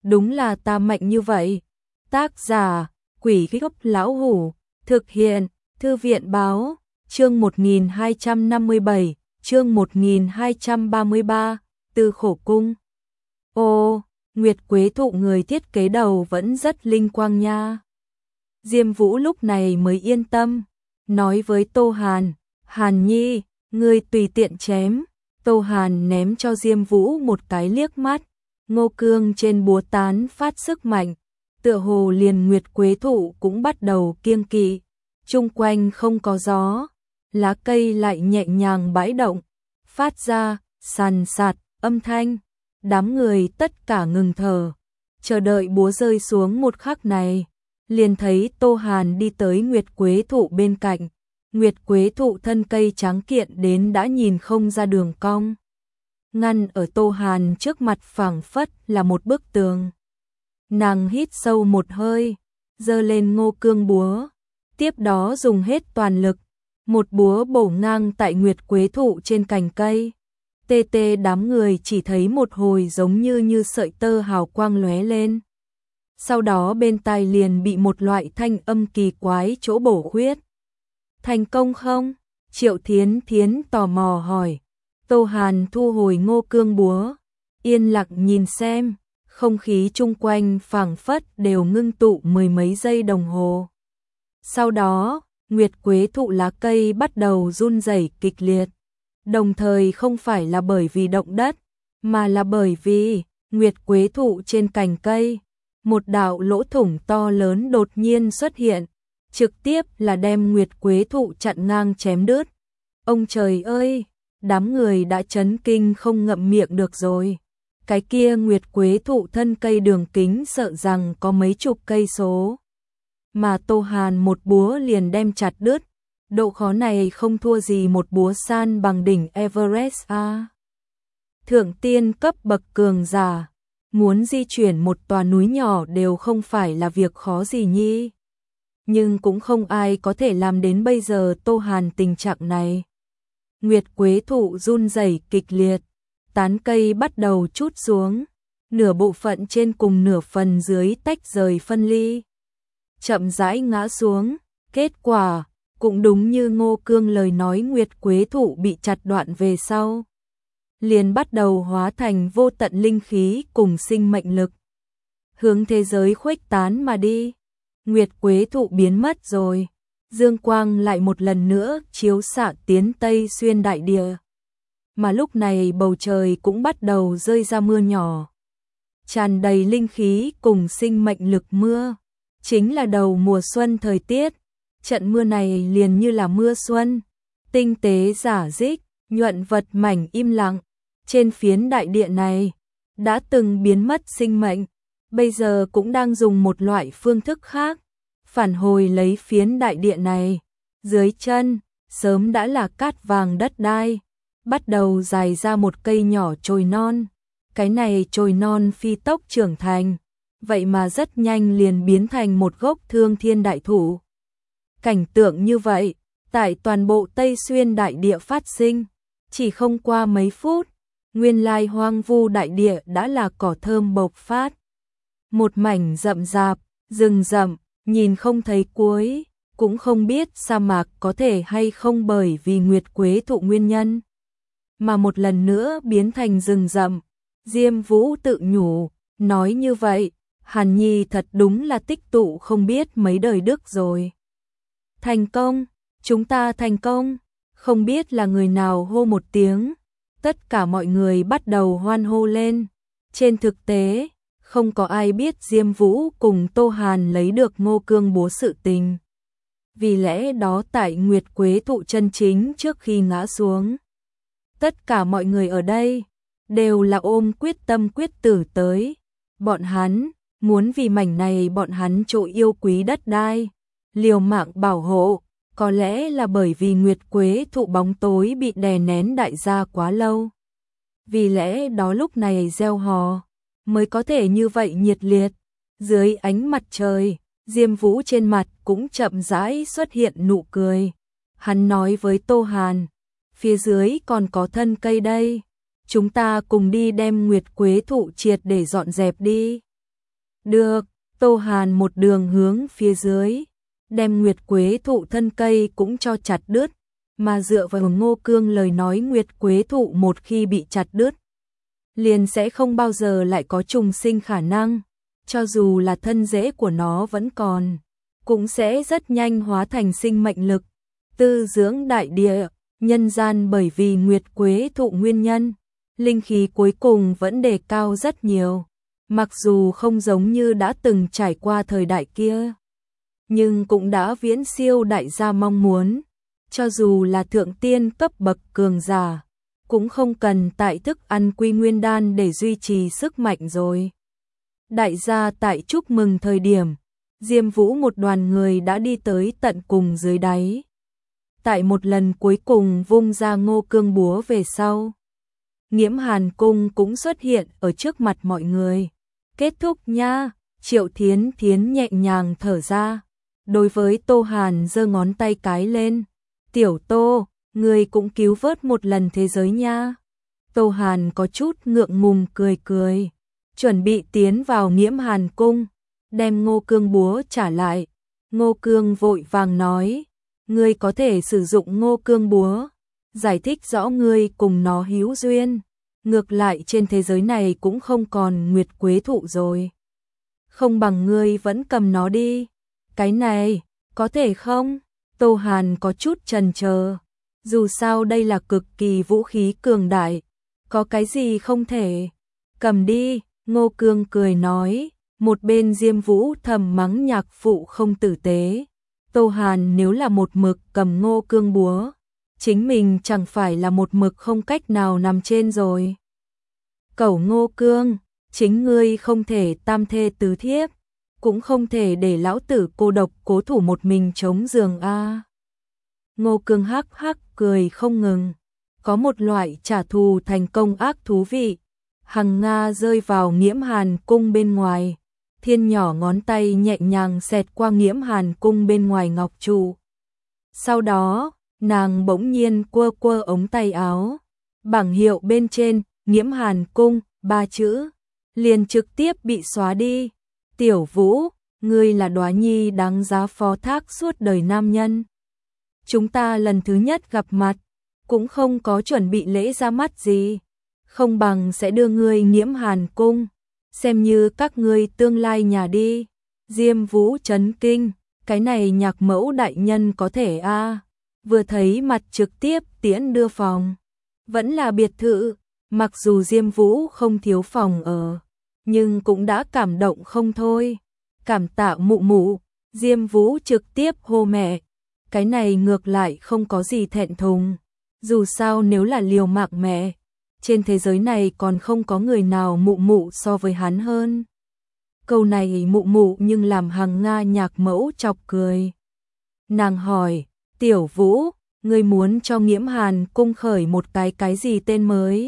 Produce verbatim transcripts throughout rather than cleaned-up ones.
đúng là ta mạnh như vậy. Tác giả, Quỷ Gốc Lão Hủ, thực hiện, Thư viện báo, chương một nghìn hai trăm năm mươi bảy, chương một nghìn hai trăm ba mươi ba, Từ Khổ Cung. Ô, Nguyệt Quế Thụ người thiết kế đầu vẫn rất linh quang nha. Diêm Vũ lúc này mới yên tâm, nói với Tô Hàn, Hàn Nhi, ngươi tùy tiện chém. Tô Hàn ném cho Diêm Vũ một cái liếc mắt, ngô cương trên búa tán phát sức mạnh, tựa hồ liền Nguyệt Quế Thụ cũng bắt đầu kiêng kỵ, chung quanh không có gió, lá cây lại nhẹ nhàng bãi động, phát ra sàn sạt âm thanh, đám người tất cả ngừng thở, chờ đợi búa rơi xuống một khắc này, liền thấy Tô Hàn đi tới Nguyệt Quế Thụ bên cạnh. Nguyệt Quế Thụ thân cây trắng kiện đến đã nhìn không ra đường cong. Ngăn ở Tô Hàn trước mặt phảng phất là một bức tường. Nàng hít sâu một hơi, giơ lên ngô cương búa, tiếp đó dùng hết toàn lực, một búa bổ ngang tại Nguyệt Quế Thụ trên cành cây. Tê tê đám người chỉ thấy một hồi giống như như sợi tơ hào quang lóe lên. Sau đó bên tai liền bị một loại thanh âm kỳ quái chỗ bổ khuyết. Thành công không? Triệu Thiến Thiến tò mò hỏi. Tô Hàn thu hồi ngô cương búa, yên lặng nhìn xem, không khí chung quanh phảng phất đều ngưng tụ mười mấy giây đồng hồ. Sau đó, Nguyệt Quế Thụ lá cây bắt đầu run rẩy kịch liệt, đồng thời không phải là bởi vì động đất, mà là bởi vì Nguyệt Quế Thụ trên cành cây, một đạo lỗ thủng to lớn đột nhiên xuất hiện, trực tiếp là đem Nguyệt Quế Thụ chặn ngang chém đứt. Ông trời ơi, đám người đã chấn kinh không ngậm miệng được rồi. Cái kia Nguyệt Quế Thụ thân cây đường kính sợ rằng có mấy chục cây số. Mà Tô Hàn một búa liền đem chặt đứt. Độ khó này không thua gì một búa san bằng đỉnh Everest a. Thượng tiên cấp bậc cường giả, muốn di chuyển một tòa núi nhỏ đều không phải là việc khó gì nhi. Nhưng cũng không ai có thể làm đến bây giờ Tô Hàn tình trạng này. Nguyệt Quế Thụ run rẩy kịch liệt, tán cây bắt đầu trút xuống, nửa bộ phận trên cùng nửa phần dưới tách rời phân ly, chậm rãi ngã xuống. Kết quả cũng đúng như Ngô Cương lời nói, Nguyệt Quế Thụ bị chặt đoạn về sau, liền bắt đầu hóa thành vô tận linh khí cùng sinh mệnh lực, hướng thế giới khuếch tán mà đi. Nguyệt Quế Thụ biến mất rồi, dương quang lại một lần nữa chiếu xạ tiến Tây xuyên đại địa. Mà lúc này bầu trời cũng bắt đầu rơi ra mưa nhỏ, tràn đầy linh khí cùng sinh mệnh lực. Mưa chính là đầu mùa xuân thời tiết, trận mưa này liền như là mưa xuân, tinh tế rả rích, nhuận vật mảnh im lặng. Trên phiến đại địa này đã từng biến mất sinh mệnh, bây giờ cũng đang dùng một loại phương thức khác phản hồi lấy phiến đại địa này. Dưới chân sớm đã là cát vàng đất đai, bắt đầu dài ra một cây nhỏ chồi non. Cái này chồi non phi tốc trưởng thành, vậy mà rất nhanh liền biến thành một gốc thương thiên đại thụ. Cảnh tượng như vậy tại toàn bộ Tây xuyên đại địa phát sinh, chỉ không qua mấy phút, nguyên lai hoang vu đại địa đã là cỏ thơm bộc phát. Một mảnh rậm rạp, rừng rậm, nhìn không thấy cuối, cũng không biết sa mạc có thể hay không bởi vì Nguyệt Quế Thụ nguyên nhân mà một lần nữa biến thành rừng rậm. Diêm Vũ tự nhủ, nói như vậy, Hàn Nhi thật đúng là tích tụ không biết mấy đời đức rồi. Thành công, chúng ta thành công. Không biết là người nào hô một tiếng, tất cả mọi người bắt đầu hoan hô lên. Trên thực tế, không có ai biết Diêm Vũ cùng Tô Hàn lấy được Ngô Cương búa sự tình. Vì lẽ đó tại Nguyệt Quế Thụ chân chính trước khi ngã xuống, tất cả mọi người ở đây đều là ôm quyết tâm quyết tử tới. Bọn hắn muốn vì mảnh này bọn hắn chỗ yêu quý đất đai, liều mạng bảo hộ. Có lẽ là bởi vì Nguyệt Quế Thụ bóng tối bị đè nén đại gia quá lâu. Vì lẽ đó lúc này gieo hò mới có thể như vậy nhiệt liệt. Dưới ánh mặt trời, Diêm Vũ trên mặt cũng chậm rãi xuất hiện nụ cười. Hắn nói với Tô Hàn, phía dưới còn có thân cây đây, chúng ta cùng đi đem Nguyệt Quế Thụ triệt để dọn dẹp đi. Được, Tô Hàn một đường hướng phía dưới, đem nguyệt quế thụ thân cây cũng cho chặt đứt, mà dựa vào Ngô Cương lời nói nguyệt quế thụ một khi bị chặt đứt, liền sẽ không bao giờ lại có trùng sinh khả năng, cho dù là thân rễ của nó vẫn còn, cũng sẽ rất nhanh hóa thành sinh mệnh lực, tư dưỡng đại địa, nhân gian bởi vì nguyệt quế thụ nguyên nhân, linh khí cuối cùng vẫn đề cao rất nhiều, mặc dù không giống như đã từng trải qua thời đại kia, nhưng cũng đã viễn siêu đại gia mong muốn, cho dù là thượng tiên cấp bậc cường giả, cũng không cần tại thức ăn quy nguyên đan để duy trì sức mạnh rồi. Đại gia tại chúc mừng thời điểm, Diêm Vũ một đoàn người đã đi tới tận cùng dưới đáy. Tại một lần cuối cùng vung ra Ngô Cương búa về sau, Nghiễm Hàn Cung cũng xuất hiện ở trước mặt mọi người. Kết thúc nha, Triệu Thiến Thiến nhẹ nhàng thở ra, đối với Tô Hàn giơ ngón tay cái lên. Tiểu Tô, người cũng cứu vớt một lần thế giới nha. Tô Hàn có chút ngượng ngùng cười cười, chuẩn bị tiến vào Nghiễm Hàn Cung, đem Ngô Cương búa trả lại. Ngô Cương vội vàng nói, ngươi có thể sử dụng Ngô Cương búa, giải thích rõ ngươi cùng nó hữu duyên. Ngược lại trên thế giới này cũng không còn nguyệt quế thụ rồi. Không bằng ngươi vẫn cầm nó đi. Cái này, có thể không? Tô Hàn có chút chần chờ. Dù sao đây là cực kỳ vũ khí cường đại. Có cái gì không thể? Cầm đi, Ngô Cương cười nói. Một bên Diêm Vũ thầm mắng nhạc phụ không tử tế. Tô Hàn nếu là một mực cầm Ngô Cương búa, chính mình chẳng phải là một mực không cách nào nằm trên rồi. Cẩu Ngô Cương, chính ngươi không thể tam thê tứ thiếp, cũng không thể để lão tử cô độc cố thủ một mình chống giường a. Ngô Cương hắc hắc cười không ngừng, có một loại trả thù thành công ác thú vị. Hằng Nga rơi vào Nghiễm Hàn Cung bên ngoài, thiên nhỏ ngón tay nhẹ nhàng xẹt qua Nghiễm Hàn Cung bên ngoài ngọc trụ. Sau đó, nàng bỗng nhiên quơ quơ ống tay áo, bảng hiệu bên trên Nghiễm Hàn Cung ba chữ liền trực tiếp bị xóa đi. Tiểu Vũ, ngươi là Đóa Nhi đáng giá phó thác suốt đời nam nhân. Chúng ta lần thứ nhất gặp mặt, cũng không có chuẩn bị lễ ra mắt gì, không bằng sẽ đưa ngươi Nghiễm Hàn Cung, xem như các ngươi tương lai nhà đi. Diêm Vũ chấn kinh, cái này nhạc mẫu đại nhân có thể a? À. Vừa thấy mặt trực tiếp tiễn đưa phòng, vẫn là biệt thự, mặc dù Diêm Vũ không thiếu phòng ở, nhưng cũng đã cảm động không thôi. Cảm tạ mụ mụ, Diêm Vũ trực tiếp hô mẹ, cái này ngược lại không có gì thẹn thùng, dù sao nếu là liều mạng mẹ, trên thế giới này còn không có người nào mụ mụ so với hắn hơn. Câu này mụ mụ nhưng làm Hằng Nga nhạc mẫu chọc cười. Nàng hỏi, Tiểu Vũ, ngươi muốn cho Nghiễm Hàn Cung khởi một cái cái gì tên mới?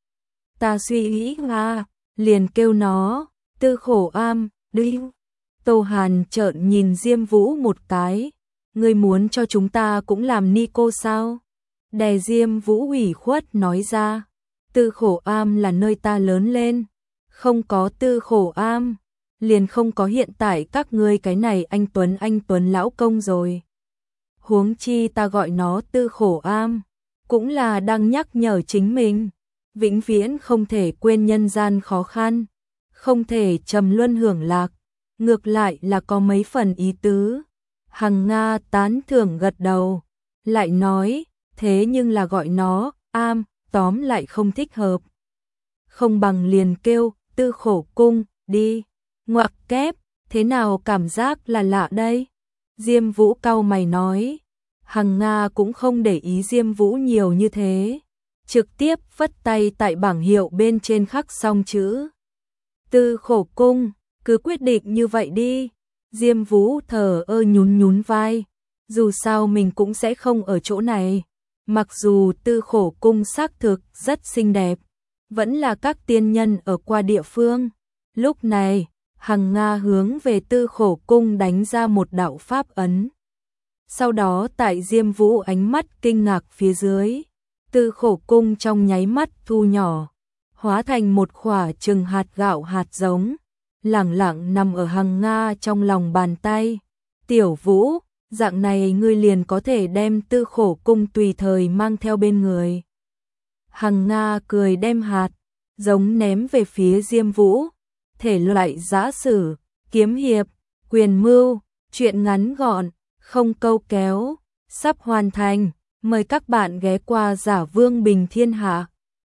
Ta suy nghĩ là, liền kêu nó, Tư Khổ Am, đi. Tô Hàn trợn nhìn Diêm Vũ một cái, ngươi muốn cho chúng ta cũng làm ni cô sao? Đè Diêm Vũ ủy khuất nói ra, Tư Khổ Am là nơi ta lớn lên, không có Tư Khổ Am, liền không có hiện tại các ngươi cái này anh Tuấn anh Tuấn lão công rồi. Huống chi ta gọi nó Tư Khổ Am, cũng là đang nhắc nhở chính mình, vĩnh viễn không thể quên nhân gian khó khăn, không thể trầm luân hưởng lạc, ngược lại là có mấy phần ý tứ. Hằng Nga tán thưởng gật đầu, lại nói, thế nhưng là gọi nó Am, tóm lại không thích hợp. Không bằng liền kêu Tư Khổ Cung đi. Ngoặc kép, thế nào cảm giác là lạ đây? Diêm Vũ cau mày nói. Hằng Nga cũng không để ý Diêm Vũ nhiều như thế, trực tiếp vất tay tại bảng hiệu bên trên khắc xong chữ Tư Khổ Cung, cứ quyết định như vậy đi. Diêm Vũ thở ơ nhún nhún vai, dù sao mình cũng sẽ không ở chỗ này. Mặc dù Tư Khổ Cung xác thực rất xinh đẹp, vẫn là các tiên nhân ở qua địa phương. Lúc này, Hằng Nga hướng về Tư Khổ Cung đánh ra một đạo pháp ấn. Sau đó tại Diêm Vũ ánh mắt kinh ngạc phía dưới, Tư Khổ Cung trong nháy mắt thu nhỏ, hóa thành một khỏa chừng hạt gạo hạt giống, lẳng lặng nằm ở Hằng Nga trong lòng bàn tay. Tiểu Vũ, dạng này ngươi liền có thể đem Tư Khổ cung tùy thời mang theo bên người. Hằng Nga cười đem hạt giống ném về phía Diêm Vũ. Thể loại giã sử, kiếm hiệp, quyền mưu, truyện ngắn gọn, không câu kéo, sắp hoàn thành. Mời các bạn ghé qua Giả Vương Bình Thiên Hạ.